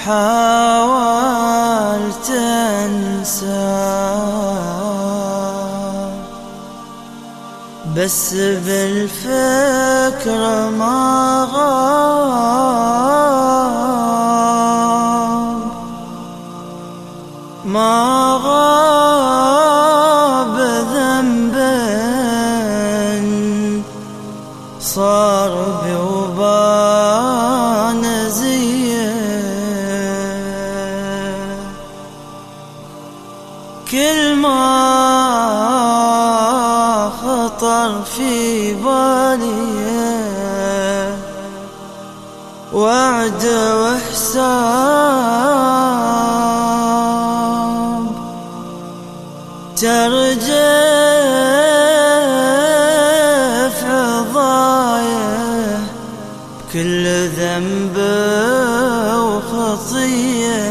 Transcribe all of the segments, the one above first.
حاولت أنسى بس بالفكر ما غاب، ما غاب ذنب صار بي وبان زيه، كل ما خطر في بالي وعد وحساب، ترجف عضايه كل ذنب وخطيه.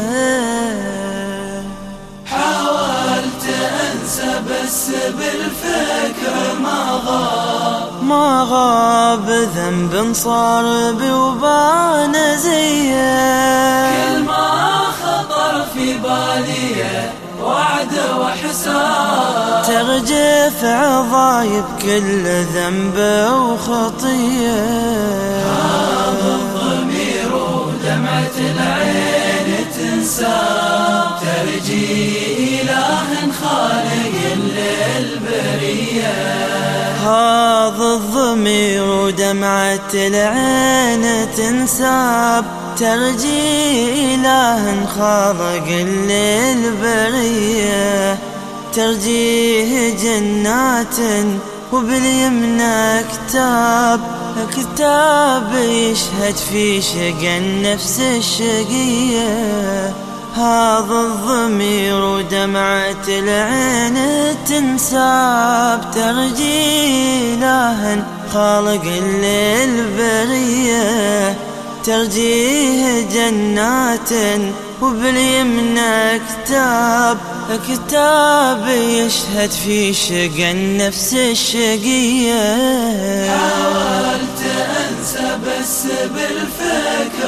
حاولت أنسى بس بالفكر ما غاب ذنب صار بي وبان زيه، كل ما خطر في بالي وعد وحساب، ترجف عضايب كل ذنب وخطيه. هذا الضمير ودمعة العين تنساب، ترجي إله خالق للبرية. هذا الضمير ودمعة العين تنساب، ترجي إله خالق للبرية، ترجيه جنات وباليمنى كتاب، كتاب يشهد في شقى النفس الشقية. هذا الضمير ودمعة العين تنساب، ترجي إله خالق للبرية، ترجيه جنات وباليمنى كتاب، كتاب يشهد في شقى النفس الشقية. حاولت أنسى بس بالفكر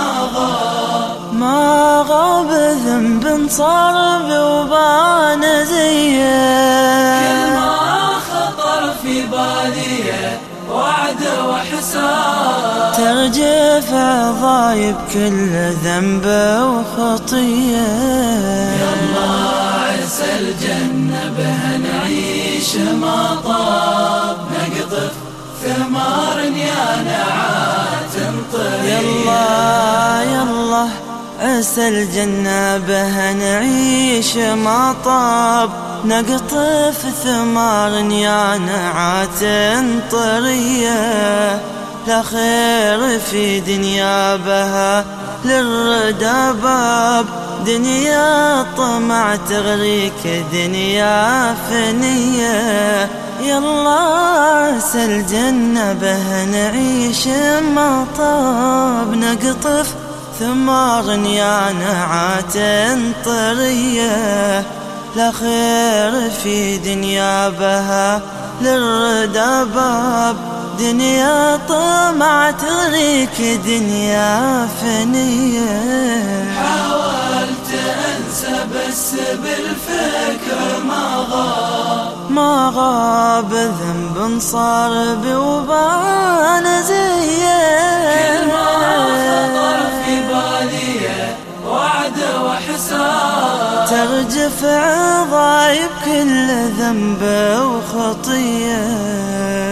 ما غاب ذنب صار بي وبان زيه، كل ما خطر في بالي وعد وحساب، ترجف عضايب كل ذنب وخطيه. يلا عسى الجنة بها نعيش ما طاب، نقطف ثمار يا نعات طرية. يلا عسى الجنة بها نعيش ما طاب، نقطف ثمار يا نعات طرية. لا خير في دنيا بها للردى باب، دنيا طمع تغريك دنيا فنية. يلا عسى الجنة بها نعيش ما طاب، نقطف ثمار يا نعات طرية. لا خير في دنيا بها للردى باب، دنيا طمع تغريك دنيا فنية. حاولت أنسى بس بالفكر ما غاب ذنب صار بي وبان زيه، كل ما خطر في بالي وعد وحساب، ترجف عضايب كل ذنب وخطيه.